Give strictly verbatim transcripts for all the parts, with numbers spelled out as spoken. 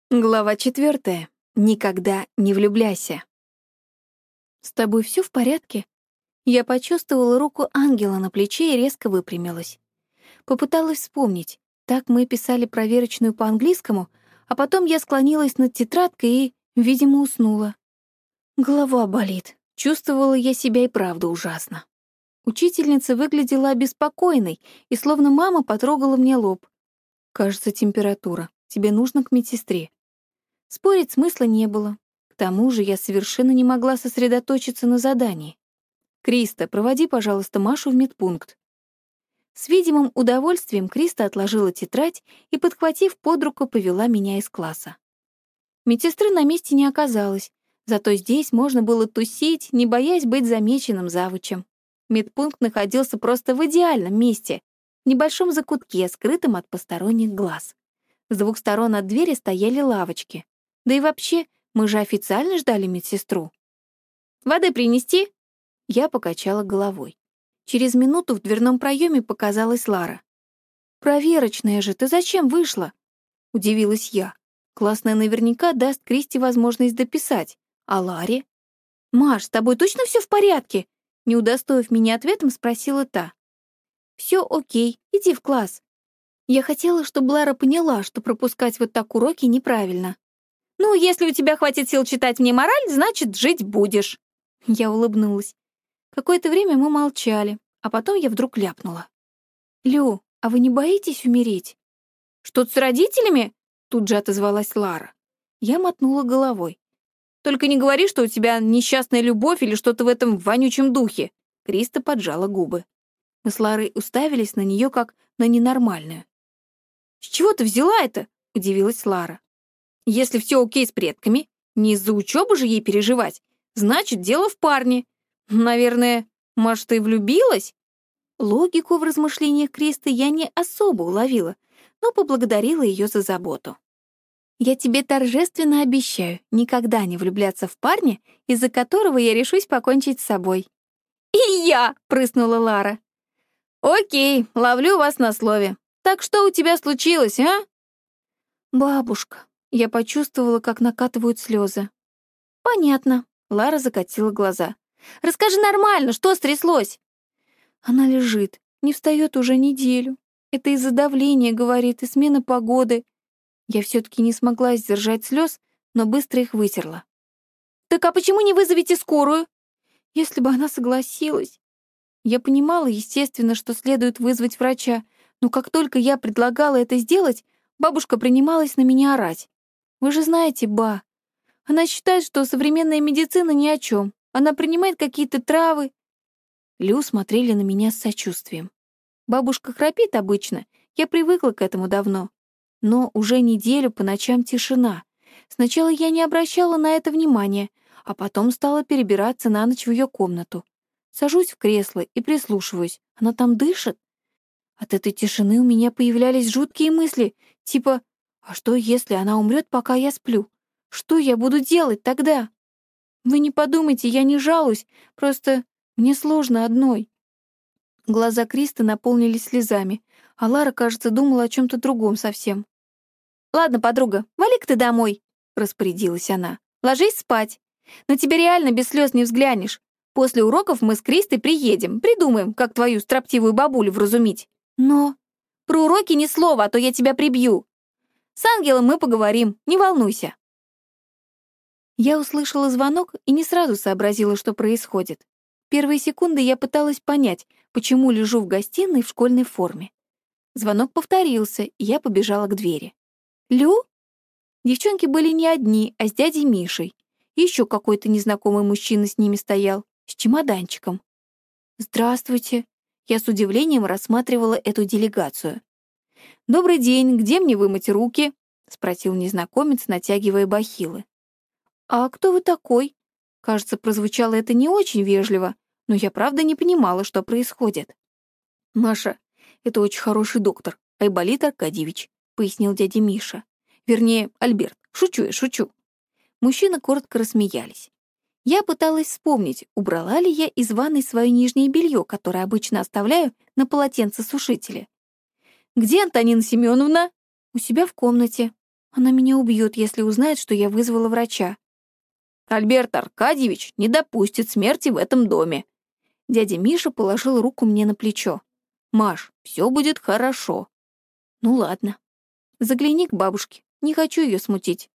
Глава четвертая. Никогда не влюбляйся. «С тобой все в порядке?» Я почувствовала руку ангела на плече и резко выпрямилась. Попыталась вспомнить. Так мы писали проверочную по английскому, а потом я склонилась над тетрадкой и, видимо, уснула. Голова болит. Чувствовала я себя и правда ужасно. Учительница выглядела обеспокоенной, и словно мама потрогала мне лоб. «Кажется, температура. Тебе нужно к медсестре». Спорить смысла не было. К тому же я совершенно не могла сосредоточиться на задании. «Криста, проводи, пожалуйста, Машу в медпункт». С видимым удовольствием Криста отложила тетрадь и, подхватив под руку, повела меня из класса. Медсестры на месте не оказалось, зато здесь можно было тусить, не боясь быть замеченным завучем. Медпункт находился просто в идеальном месте, в небольшом закутке, скрытом от посторонних глаз. С двух сторон от двери стояли лавочки. Да и вообще, мы же официально ждали медсестру. «Воды принести?» Я покачала головой. Через минуту в дверном проеме показалась Лара. «Проверочная же, ты зачем вышла?» — удивилась я. Классная наверняка даст Кристи возможность дописать. А Ларе? «Маш, с тобой точно все в порядке?» Не удостоив меня ответом, спросила та. «Все окей, иди в класс». Я хотела, чтобы Лара поняла, что пропускать вот так уроки неправильно. «Ну, если у тебя хватит сил читать мне мораль, значит, жить будешь». Я улыбнулась. Какое-то время мы молчали, а потом я вдруг ляпнула. «Лю, а вы не боитесь умереть?» «Что-то с родителями?» Тут же отозвалась Лара. Я мотнула головой. «Только не говори, что у тебя несчастная любовь или что-то в этом вонючем духе». Криста поджала губы. Мы с Ларой уставились на нее как на ненормальную. «С чего ты взяла это?» — удивилась Лара. «Если все окей с предками, не из-за учебы же ей переживать, значит, дело в парне. Наверное, Маш, ты влюбилась?» Логику в размышлениях Кристы я не особо уловила, но поблагодарила ее за заботу. «Я тебе торжественно обещаю никогда не влюбляться в парня, из-за которого я решусь покончить с собой». «И я!» — прыснула Лара. «Окей, ловлю вас на слове. Так что у тебя случилось, а?» «Бабушка». Я почувствовала, как накатывают слезы. «Понятно», — Лара закатила глаза. «Расскажи нормально, что стряслось?» Она лежит, не встает уже неделю. Это из-за давления, говорит, и смены погоды. Я все-таки не смогла сдержать слез, но быстро их вытерла. «Так а почему не вызовете скорую?» Если бы она согласилась. Я понимала, естественно, что следует вызвать врача, но как только я предлагала это сделать, бабушка принималась на меня орать. «Вы же знаете, ба, она считает, что современная медицина ни о чем. Она принимает какие-то травы». Лю смотрели на меня с сочувствием. Бабушка храпит обычно, я привыкла к этому давно. Но уже неделю по ночам тишина. Сначала я не обращала на это внимания, а потом стала перебираться на ночь в ее комнату. Сажусь в кресло и прислушиваюсь. Она там дышит? От этой тишины у меня появлялись жуткие мысли, типа «А что, если она умрет, пока я сплю? Что я буду делать тогда?» Вы не подумайте, я не жалуюсь, просто мне сложно одной. Глаза Кристы наполнились слезами, а Лара, кажется, думала о чем-то другом совсем. «Ладно, подруга, вали-ка ты домой», — распорядилась она. «Ложись спать. На тебя реально без слез не взглянешь. После уроков мы с Кристой приедем, придумаем, как твою строптивую бабулю вразумить. Но про уроки ни слова, а то я тебя прибью. С ангелом мы поговорим, не волнуйся». Я услышала звонок и не сразу сообразила, что происходит. Первые секунды я пыталась понять, почему лежу в гостиной в школьной форме. Звонок повторился, и я побежала к двери. «Лю?» Девчонки были не одни, а с дядей Мишей. Еще какой-то незнакомый мужчина с ними стоял, с чемоданчиком. «Здравствуйте». Я с удивлением рассматривала эту делегацию. «Добрый день, где мне вымыть руки?» — спросил незнакомец, натягивая бахилы. «А кто вы такой?» Кажется, прозвучало это не очень вежливо, но я правда не понимала, что происходит. «Маша, это очень хороший доктор, Айболит Аркадьевич», — пояснил дядя Миша. Вернее, Альберт. Шучу я, шучу. Мужчины коротко рассмеялись. Я пыталась вспомнить, убрала ли я из ванной свое нижнее белье, которое обычно оставляю на полотенцесушителе. «Где Антонина Семеновна?» «У себя в комнате». Она меня убьет, если узнает, что я вызвала врача. Альберт Аркадьевич не допустит смерти в этом доме. Дядя Миша положил руку мне на плечо. Маш, все будет хорошо. Ну ладно. Загляни к бабушке, не хочу ее смутить.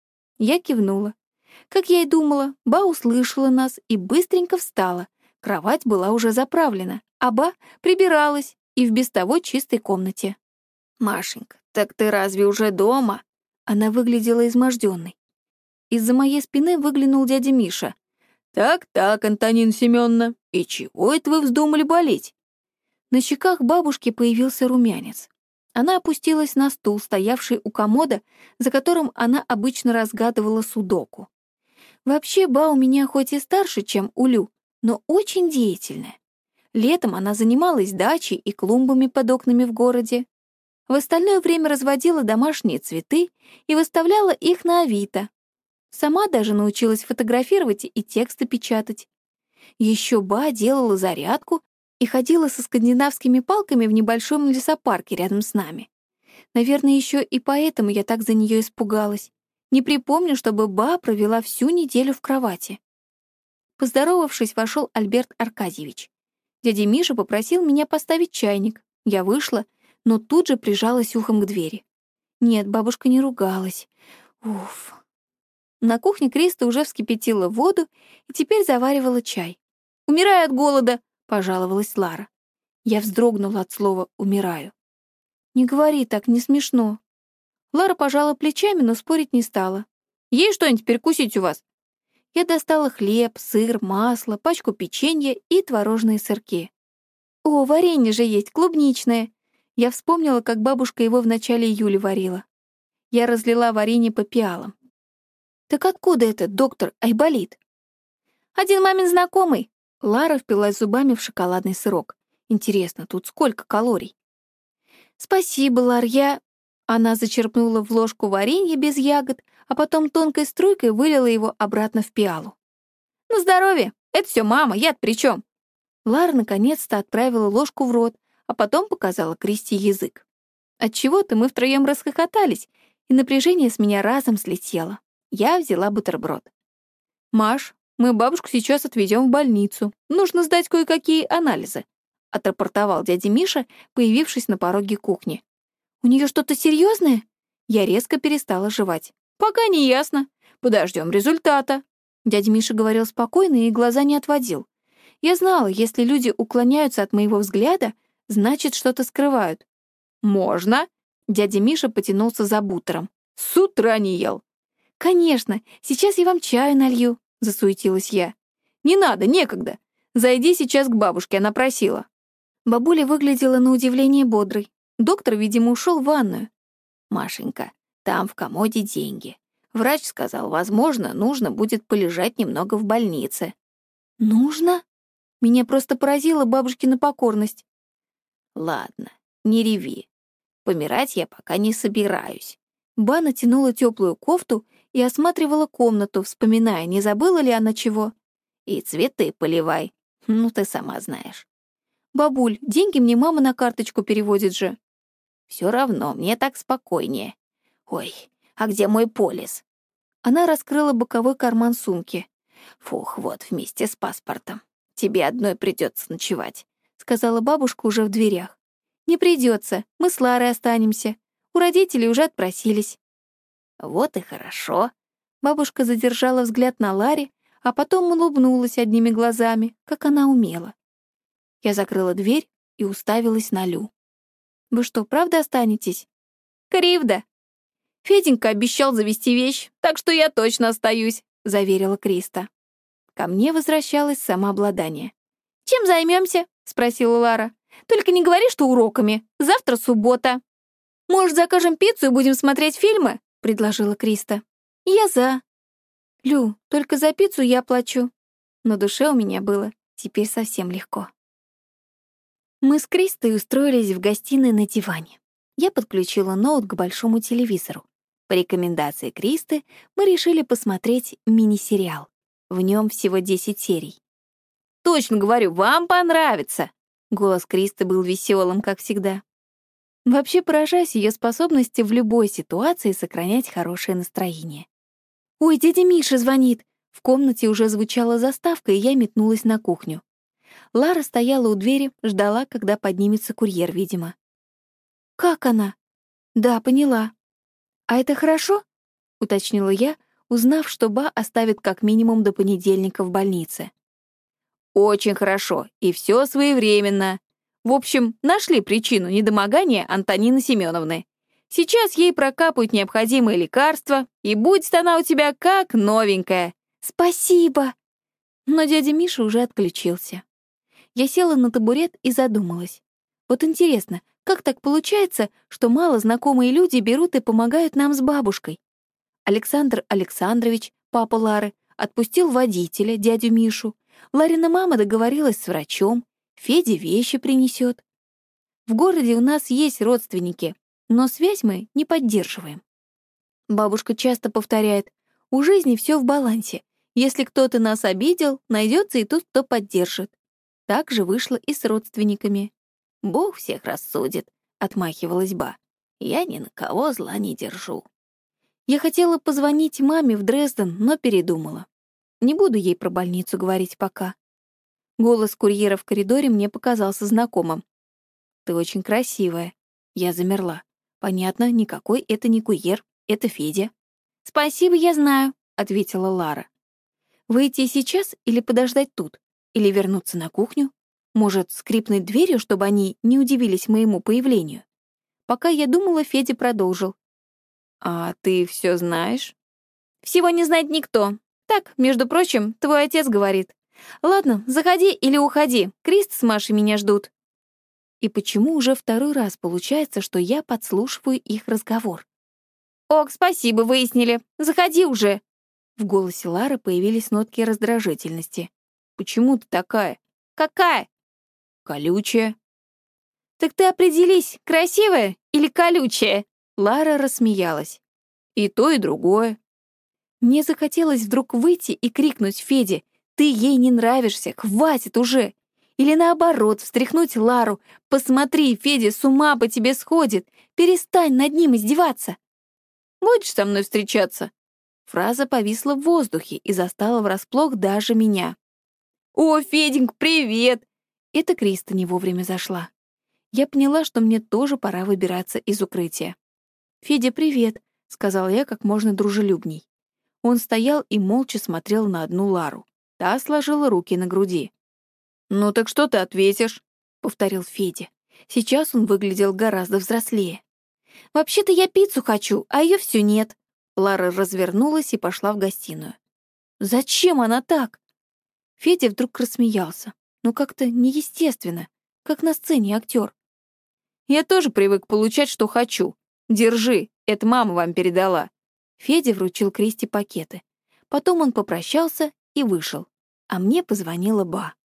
Я кивнула. Как я и думала, Ба услышала нас и быстренько встала. Кровать была уже заправлена, а Ба прибиралась и в без того чистой комнате. Машенька, так ты разве уже дома? Она выглядела изможденной. Из-за моей спины выглянул дядя Миша. «Так-так, Антонина Семеновна, и чего это вы вздумали болеть?» На щеках бабушки появился румянец. Она опустилась на стул, стоявший у комода, за которым она обычно разгадывала судоку. Вообще, Ба у меня хоть и старше, чем у Лю, но очень деятельная. Летом она занималась дачей и клумбами под окнами в городе. В остальное время разводила домашние цветы и выставляла их на Авито. Сама даже научилась фотографировать и тексты печатать. Еще Ба делала зарядку и ходила со скандинавскими палками в небольшом лесопарке рядом с нами. Наверное, еще и поэтому я так за нее испугалась. Не припомню, чтобы Ба провела всю неделю в кровати. Поздоровавшись, вошел Альберт Аркадьевич. Дядя Миша попросил меня поставить чайник. Я вышла, но тут же прижалась ухом к двери. Нет, бабушка не ругалась. Уф. На кухне Криста уже вскипятила воду и теперь заваривала чай. «Умираю от голода», — пожаловалась Лара. Я вздрогнула от слова «умираю». «Не говори так, не смешно». Лара пожала плечами, но спорить не стала. «Есть что-нибудь перекусить у вас?» Я достала хлеб, сыр, масло, пачку печенья и творожные сырки. «О, варенье же есть, клубничное!» Я вспомнила, как бабушка его в начале июля варила. Я разлила варенье по пиалам. «Так откуда это, доктор Айболит?» «Один мамин знакомый». Лара впилась зубами в шоколадный сырок. «Интересно, тут сколько калорий?» «Спасибо, Лар, я...» Она зачерпнула в ложку варенье без ягод, а потом тонкой струйкой вылила его обратно в пиалу. «На здоровье! Это все мама, я-то при чем?» Лара наконец-то отправила ложку в рот, а потом показала Кристи язык. Отчего-то мы втроем расхохотались, и напряжение с меня разом слетело. Я взяла бутерброд. «Маш, мы бабушку сейчас отвезем в больницу. Нужно сдать кое-какие анализы», — отрапортовал дядя Миша, появившись на пороге кухни. «У нее что-то серьезное?» Я резко перестала жевать. «Пока не ясно. Подождем результата». Дядя Миша говорил спокойно и глаза не отводил. Я знала, если люди уклоняются от моего взгляда, значит, что-то скрывают. «Можно?» — дядя Миша потянулся за бутером. «С утра не ел». «Конечно, сейчас я вам чаю налью», — засуетилась я. «Не надо, некогда. Зайди сейчас к бабушке, она просила». Бабуля выглядела на удивление бодрой. Доктор, видимо, ушел в ванную. «Машенька, там в комоде деньги. Врач сказал, возможно, нужно будет полежать немного в больнице». «Нужно?» Меня просто поразила бабушкина покорность. «Ладно, не реви. Помирать я пока не собираюсь». Ба натянула теплую кофту и осматривала комнату, вспоминая, не забыла ли она чего. «И цветы поливай. Ну, ты сама знаешь». «Бабуль, деньги мне мама на карточку переводит же». «Все равно, мне так спокойнее. Ой, а где мой полис?» Она раскрыла боковой карман сумки. «Фух, вот, вместе с паспортом. Тебе одной придется ночевать», — сказала бабушка уже в дверях. «Не придется, мы с Ларой останемся. У родителей уже отпросились». «Вот и хорошо». Бабушка задержала взгляд на Ларе, а потом улыбнулась одними глазами, как она умела. Я закрыла дверь и уставилась на Лю. «Вы что, правда останетесь?» «Кривда. Феденька обещал завести вещь, так что я точно остаюсь», — заверила Криста. Ко мне возвращалось самообладание. «Чем займемся?» — спросила Лара. «Только не говори, что уроками. Завтра суббота». «Может, закажем пиццу и будем смотреть фильмы?» — предложила Криста. «Я за». «Лю, только за пиццу я плачу». На душе у меня было теперь совсем легко. Мы с Кристой устроились в гостиной на диване. Я подключила ноут к большому телевизору. По рекомендации Кристы мы решили посмотреть мини-сериал. В нем всего десять серий. «Точно говорю, вам понравится!» Голос Кристы был веселым, как всегда. Вообще поражаюсь ее способности в любой ситуации сохранять хорошее настроение. «Ой, дядя Миша звонит!» В комнате уже звучала заставка, и я метнулась на кухню. Лара стояла у двери, ждала, когда поднимется курьер, видимо. «Как она?» «Да, поняла». «А это хорошо?» — уточнила я, узнав, что Ба оставит как минимум до понедельника в больнице. «Очень хорошо, и все своевременно. В общем, нашли причину недомогания Антонины Семеновны. Сейчас ей прокапают необходимые лекарства, и будет она у тебя как новенькая». «Спасибо!» Но дядя Миша уже отключился. Я села на табурет и задумалась. Вот интересно, как так получается, что мало знакомые люди берут и помогают нам с бабушкой? Александр Александрович, папа Лары, отпустил водителя, дядю Мишу. Ларина мама договорилась с врачом. Федя вещи принесет. В городе у нас есть родственники, но связь мы не поддерживаем. Бабушка часто повторяет, у жизни все в балансе. Если кто-то нас обидел, найдется и тот, кто поддержит. Так же вышло и с родственниками. «Бог всех рассудит», — отмахивалась Ба. «Я ни на кого зла не держу». Я хотела позвонить маме в Дрезден, но передумала. Не буду ей про больницу говорить пока. Голос курьера в коридоре мне показался знакомым. «Ты очень красивая». Я замерла. Понятно, никакой это не курьер, это Федя. «Спасибо, я знаю», — ответила Лара. «Выйти сейчас или подождать тут? Или вернуться на кухню? Может, скрипнуть дверью, чтобы они не удивились моему появлению?» Пока я думала, Федя продолжил. «А ты все знаешь?» «Всего не знает никто. Так, между прочим, твой отец говорит. Ладно, заходи или уходи. Крист с Машей меня ждут». И почему уже второй раз получается, что я подслушиваю их разговор? «Ок, спасибо, выяснили. Заходи уже». В голосе Лары появились нотки раздражительности. «Почему ты такая?» «Какая?» «Колючая». «Так ты определись, красивая или колючая?» Лара рассмеялась. «И то, и другое». Мне захотелось вдруг выйти и крикнуть Феде: «Ты ей не нравишься, хватит уже!» Или наоборот, встряхнуть Лару: «Посмотри, Федя с ума по тебе сходит, перестань над ним издеваться!» «Будешь со мной встречаться?» Фраза повисла в воздухе и застала врасплох даже меня. «О, Феденька, привет!» Это Криста не вовремя зашла. Я поняла, что мне тоже пора выбираться из укрытия. «Федя, привет», — сказал я как можно дружелюбней. Он стоял и молча смотрел на одну Лару. Та сложила руки на груди. «Ну так что ты ответишь?» — повторил Федя. Сейчас он выглядел гораздо взрослее. «Вообще-то я пиццу хочу, а ее все нет». Лара развернулась и пошла в гостиную. «Зачем она так?» Федя вдруг рассмеялся. Ну как-то неестественно, как на сцене актер. «Я тоже привык получать, что хочу. Держи, это мама вам передала». Федя вручил Кристи пакеты. Потом он попрощался и вышел. А мне позвонила Ба.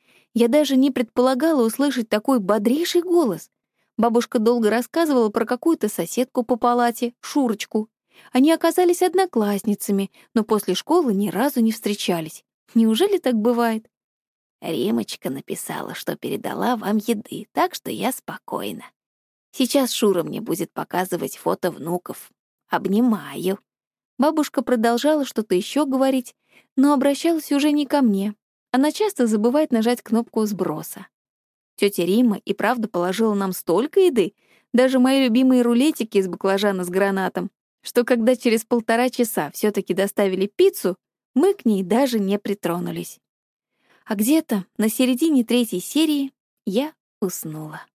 Я даже не предполагала услышать такой бодрейший голос. Бабушка долго рассказывала про какую-то соседку по палате, Шурочку. Они оказались одноклассницами, но после школы ни разу не встречались. Неужели так бывает? «Римочка написала, что передала вам еды, так что я спокойна. Сейчас Шура мне будет показывать фото внуков. Обнимаю». Бабушка продолжала что-то еще говорить, но обращалась уже не ко мне. Она часто забывает нажать кнопку сброса. Тетя Рима и правда положила нам столько еды, даже мои любимые рулетики из баклажана с гранатом, что когда через полтора часа все-таки доставили пиццу, мы к ней даже не притронулись. А где-то на середине третьей серии я уснула.